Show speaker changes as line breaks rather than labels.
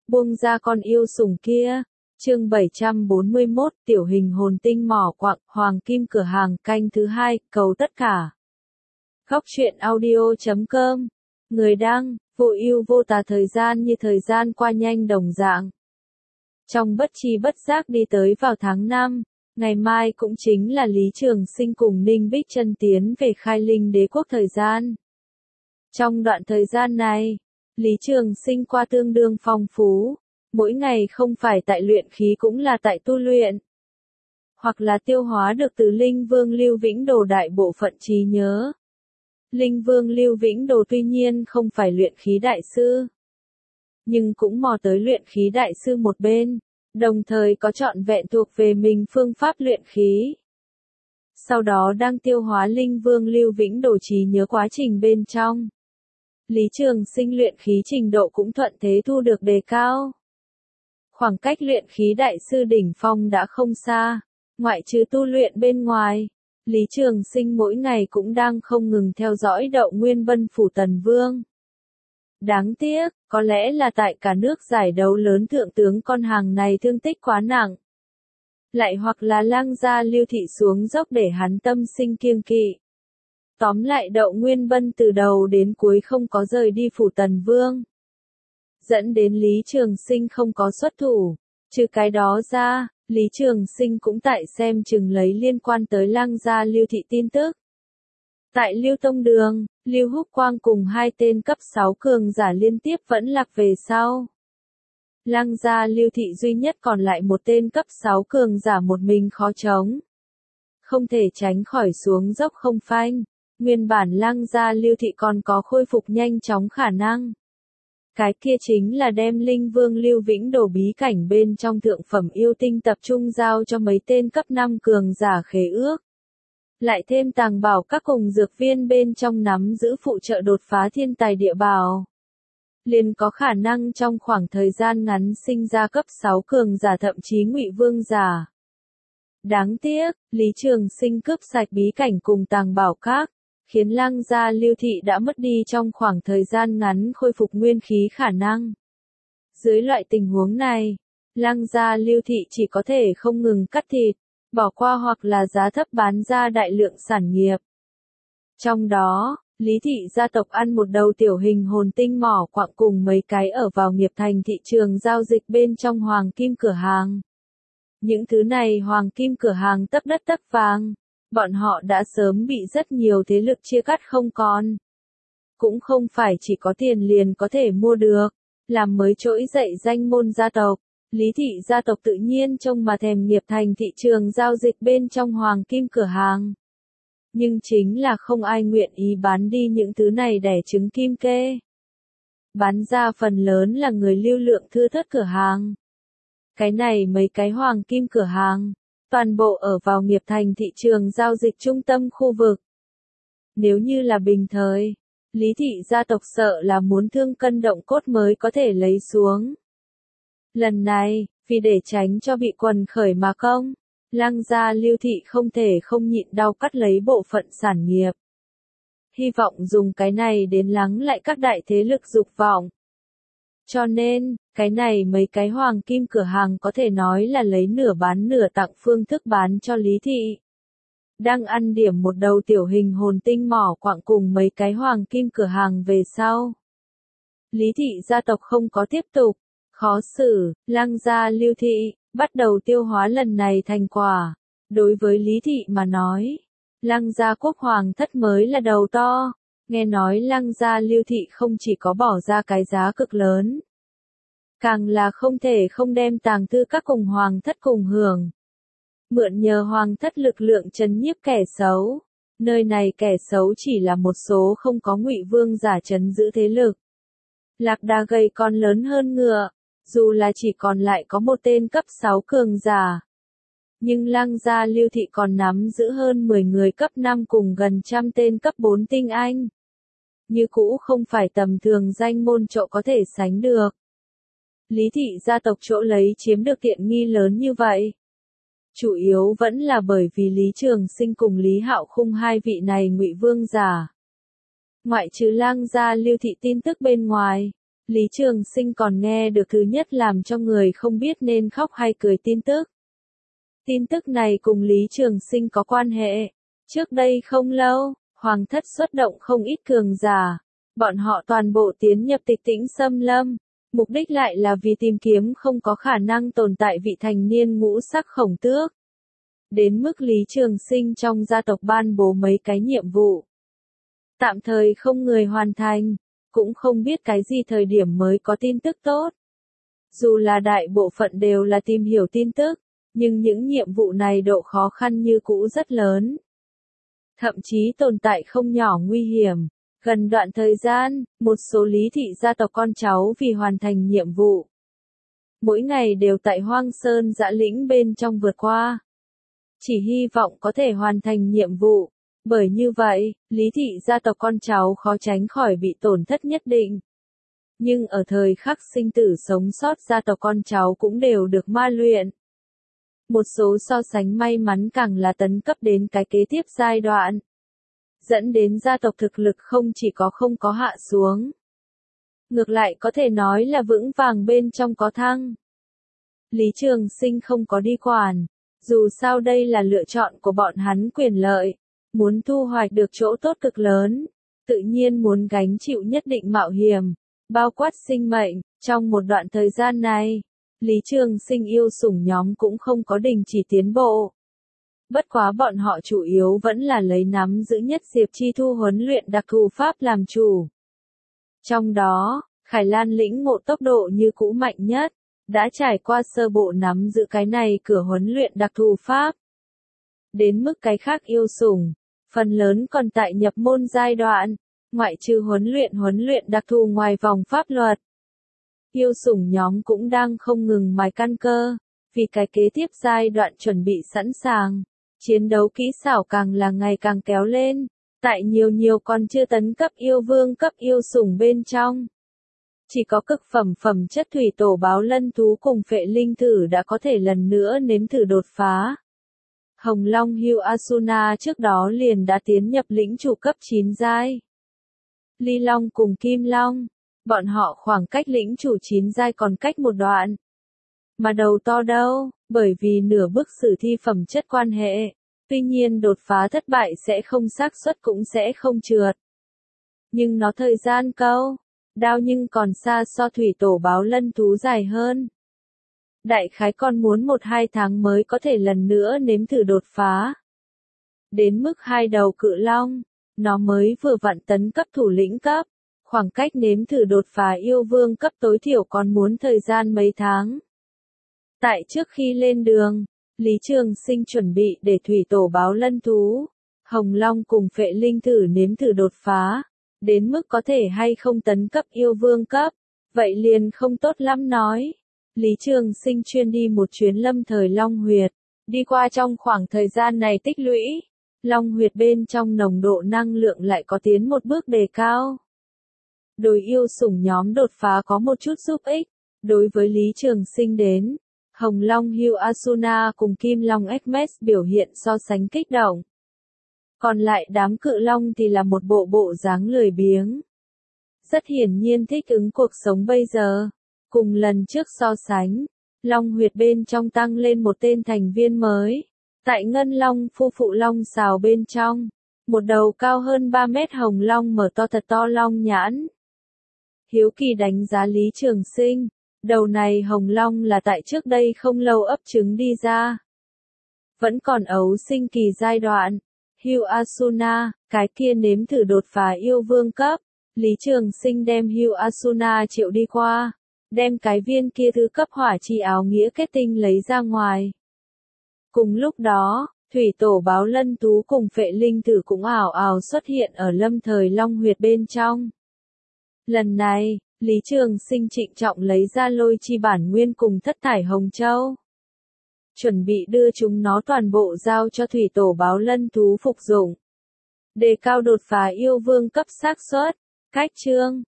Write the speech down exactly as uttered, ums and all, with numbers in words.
buông ra con yêu sủng kia. Chương bảy trăm bốn mươi mốt, tiểu hình hồn tinh mỏ quặng, hoàng kim cửa hàng, canh thứ hai, cầu tất cả. Góc truyện audio chấm com. Người đăng, vô ưu vô tà, thời gian như thời gian qua nhanh đồng dạng. Trong bất tri bất giác đi tới vào tháng năm, ngày mai cũng chính là Lý Trường Sinh cùng Ninh Bích Chân tiến về khai linh đế quốc thời gian. Trong đoạn thời gian này, Lý Trường Sinh qua tương đương phong phú, mỗi ngày không phải tại luyện khí cũng là tại tu luyện, hoặc là tiêu hóa được từ Linh Vương Lưu Vĩnh Đồ đại bộ phận trí nhớ. Linh Vương Lưu Vĩnh Đồ tuy nhiên không phải luyện khí đại sư, nhưng cũng mò tới luyện khí đại sư một bên, đồng thời có trọn vẹn thuộc về mình phương pháp luyện khí. Sau đó đang tiêu hóa Linh Vương Lưu Vĩnh Đồ trí nhớ quá trình bên trong, Lý Trường Sinh luyện khí trình độ cũng thuận thế thu được đề cao. Khoảng cách luyện khí đại sư đỉnh phong đã không xa, ngoại trừ tu luyện bên ngoài, Lý Trường Sinh mỗi ngày cũng đang không ngừng theo dõi Đậu Nguyên Bân phủ Tần Vương. Đáng tiếc, có lẽ là tại cả nước giải đấu lớn thượng tướng con hàng này thương tích quá nặng. Lại hoặc là Lăng Gia Lưu Thị xuống dốc để hắn tâm sinh kiêng kỵ. Tóm lại Đậu Nguyên Bân từ đầu đến cuối không có rời đi phủ Tần Vương, dẫn đến Lý Trường Sinh không có xuất thủ. Trừ cái đó ra, Lý Trường Sinh cũng tại xem chừng lấy liên quan tới Lăng Gia Lưu Thị tin tức. Tại Lưu Tông Đường, Lưu Húc Quang cùng hai tên cấp sáu cường giả liên tiếp vẫn lạc về sau. Lăng Gia Lưu Thị duy nhất còn lại một tên cấp sáu cường giả một mình khó chống, không thể tránh khỏi xuống dốc không phanh. Nguyên bản Lăng Gia Lưu Thị còn có khôi phục nhanh chóng khả năng. Cái kia chính là đem Linh Vương Lưu Vĩnh Đồ bí cảnh bên trong thượng phẩm yêu tinh tập trung giao cho mấy tên cấp năm cường giả khế ước. Lại thêm tàng bảo các cùng dược viên bên trong nắm giữ phụ trợ đột phá thiên tài địa bảo, liền có khả năng trong khoảng thời gian ngắn sinh ra cấp sáu cường giả thậm chí ngụy vương giả. Đáng tiếc, Lý Trường Sinh cướp sạch bí cảnh cùng tàng bảo các, khiến Lăng Gia Lưu Thị đã mất đi trong khoảng thời gian ngắn khôi phục nguyên khí khả năng. Dưới loại tình huống này, Lăng Gia Lưu Thị chỉ có thể không ngừng cắt thịt, bỏ qua hoặc là giá thấp bán ra đại lượng sản nghiệp. Trong đó, Lý Thị gia tộc ăn một đầu tiểu hình hồn tinh mỏ quặng cùng mấy cái ở vào nghiệp thành thị trường giao dịch bên trong hoàng kim cửa hàng. Những thứ này hoàng kim cửa hàng tấp đất tấp vàng, bọn họ đã sớm bị rất nhiều thế lực chia cắt không còn. Cũng không phải chỉ có tiền liền có thể mua được, làm mới trỗi dậy danh môn gia tộc, Lý Thị gia tộc tự nhiên trông mà thèm nghiệp thành thị trường giao dịch bên trong hoàng kim cửa hàng. Nhưng chính là không ai nguyện ý bán đi những thứ này đẻ trứng kim kê. Bán ra phần lớn là người lưu lượng thưa thớt cửa hàng. Cái này mấy cái hoàng kim cửa hàng, toàn bộ ở vào nghiệp thành thị trường giao dịch trung tâm khu vực. Nếu như là bình thời, Lý Thị gia tộc sợ là muốn thương cân động cốt mới có thể lấy xuống. Lần này, vì để tránh cho bị quần khởi mà công, Lăng Gia Lưu Thị không thể không nhịn đau cắt lấy bộ phận sản nghiệp. Hy vọng dùng cái này đến lắng lại các đại thế lực dục vọng. Cho nên, cái này mấy cái hoàng kim cửa hàng có thể nói là lấy nửa bán nửa tặng phương thức bán cho Lý Thị. Đang ăn điểm một đầu tiểu hình hồn tinh mỏ quặng cùng mấy cái hoàng kim cửa hàng về sau. Lý Thị gia tộc không có tiếp tục, khó xử, Lăng Gia Lưu Thị, bắt đầu tiêu hóa lần này thành quả. Đối với Lý Thị mà nói, Lăng Gia quốc hoàng thất mới là đầu to. Nghe nói Lăng Gia Lưu Thị không chỉ có bỏ ra cái giá cực lớn, càng là không thể không đem tàng thư các cùng hoàng thất cùng hưởng. Mượn nhờ hoàng thất lực lượng trấn nhiếp kẻ xấu. Nơi này kẻ xấu chỉ là một số không có ngụy vương giả trấn giữ thế lực. Lạc đà gầy còn lớn hơn ngựa, dù là chỉ còn lại có một tên cấp sáu cường giả. Nhưng Lăng Gia Lưu Thị còn nắm giữ hơn mười người cấp năm cùng gần trăm tên cấp bốn tinh anh. Như cũ không phải tầm thường danh môn chỗ có thể sánh được. Lý Thị gia tộc chỗ lấy chiếm được tiện nghi lớn như vậy, chủ yếu vẫn là bởi vì Lý Trường Sinh cùng Lý Hạo Khung hai vị này ngụy vương giả. Ngoại trừ Lăng Gia Lưu Thị tin tức bên ngoài, Lý Trường Sinh còn nghe được thứ nhất làm cho người không biết nên khóc hay cười tin tức. Tin tức này cùng Lý Trường Sinh có quan hệ. Trước đây không lâu, Hoàng thất xuất động không ít cường giả. Bọn họ toàn bộ tiến nhập Tịch Tĩnh Xâm Lâm. Mục đích lại là vì tìm kiếm không có khả năng tồn tại vị thành niên ngũ sắc khổng tước. Đến mức Lý Trường Sinh trong gia tộc ban bố mấy cái nhiệm vụ. Tạm thời không người hoàn thành, cũng không biết cái gì thời điểm mới có tin tức tốt. Dù là đại bộ phận đều là tìm hiểu tin tức, nhưng những nhiệm vụ này độ khó khăn như cũ rất lớn. Thậm chí tồn tại không nhỏ nguy hiểm. Gần đoạn thời gian, một số Lý thị gia tộc con cháu vì hoàn thành nhiệm vụ. Mỗi ngày đều tại Hoang Sơn Dã Lĩnh bên trong vượt qua. Chỉ hy vọng có thể hoàn thành nhiệm vụ. Bởi như vậy, Lý thị gia tộc con cháu khó tránh khỏi bị tổn thất nhất định. Nhưng ở thời khắc sinh tử sống sót gia tộc con cháu cũng đều được ma luyện. Một số so sánh may mắn càng là tấn cấp đến cái kế tiếp giai đoạn. Dẫn đến gia tộc thực lực không chỉ có không có hạ xuống. Ngược lại có thể nói là vững vàng bên trong có thăng. Lý Trường Sinh không có đi quản. Dù sao đây là lựa chọn của bọn hắn quyền lợi. Muốn thu hoạch được chỗ tốt cực lớn. Tự nhiên muốn gánh chịu nhất định mạo hiểm. Bao quát sinh mệnh. Trong một đoạn thời gian này, Lý Trường Sinh yêu sủng nhóm cũng không có đình chỉ tiến bộ. Bất quá bọn họ chủ yếu vẫn là lấy nắm giữ nhất Diệp Chi Thu huấn luyện đặc thù pháp làm chủ. Trong đó, Khải Lan lĩnh ngộ tốc độ như cũ mạnh nhất, đã trải qua sơ bộ nắm giữ cái này cửa huấn luyện đặc thù pháp. Đến mức cái khác yêu sủng, phần lớn còn tại nhập môn giai đoạn, ngoại trừ huấn luyện huấn luyện đặc thù ngoài vòng pháp luật. Yêu sủng nhóm cũng đang không ngừng mài căn cơ, vì cái kế tiếp giai đoạn chuẩn bị sẵn sàng. Chiến đấu kỹ xảo càng là ngày càng kéo lên, tại nhiều nhiều còn chưa tấn cấp yêu vương cấp yêu sủng bên trong. Chỉ có cực phẩm phẩm chất thủy tổ báo lân thú cùng phệ linh thử đã có thể lần nữa nếm thử đột phá. Hồng Long Hưu Asuna trước đó liền đã tiến nhập lĩnh chủ cấp chín giai. Ly Long cùng Kim Long, bọn họ khoảng cách lĩnh chủ chín giai còn cách một đoạn. Mà đầu to đâu, bởi vì nửa bức sử thi phẩm chất quan hệ, tuy nhiên đột phá thất bại sẽ không xác suất cũng sẽ không trượt. Nhưng nó thời gian câu, đao nhưng còn xa so thủy tổ báo lân thú dài hơn. Đại khái còn muốn một hai tháng mới có thể lần nữa nếm thử đột phá. Đến mức hai đầu cự long, nó mới vừa vặn tấn cấp thủ lĩnh cấp, khoảng cách nếm thử đột phá yêu vương cấp tối thiểu còn muốn thời gian mấy tháng. Tại trước khi lên đường, Lý Trường Sinh chuẩn bị để thủy tổ báo lân thú, Hồng Long cùng phệ linh thử nếm thử đột phá, đến mức có thể hay không tấn cấp yêu vương cấp, vậy liền không tốt lắm nói. Lý Trường Sinh chuyên đi một chuyến lâm thời Long Huyệt, đi qua trong khoảng thời gian này tích lũy, Long Huyệt bên trong nồng độ năng lượng lại có tiến một bước đề cao. Đối yêu sủng nhóm đột phá có một chút giúp ích, đối với Lý Trường Sinh đến. Hồng Long Hưu Asuna cùng Kim Long Exmes biểu hiện so sánh kích động. Còn lại đám cự long thì là một bộ bộ dáng lười biếng. Rất hiển nhiên thích ứng cuộc sống bây giờ. Cùng lần trước so sánh, Long Huyệt bên trong tăng lên một tên thành viên mới. Tại Ngân Long phu phụ long xào bên trong, một đầu cao hơn ba mét hồng long mở to thật to long nhãn. Hiếu kỳ đánh giá Lý Trường Sinh. Đầu này hồng long là tại trước đây không lâu ấp trứng đi ra. Vẫn còn ấu sinh kỳ giai đoạn. Hưu Asuna, cái kia nếm thử đột phá yêu vương cấp. Lý Trường Sinh đem Hưu Asuna triệu đi qua. Đem cái viên kia thứ cấp hỏa chi áo nghĩa kết tinh lấy ra ngoài. Cùng lúc đó, thủy tổ báo lân tú cùng phệ linh thử cũng ảo ảo xuất hiện ở lâm thời Long Huyệt bên trong. Lần này, Lý Trường Sinh trịnh trọng lấy ra lôi chi bản nguyên cùng thất thải hồng châu. Chuẩn bị đưa chúng nó toàn bộ giao cho thủy tổ báo lân thú phục dụng. Đề cao đột phá yêu vương cấp xác suất. Cách chương,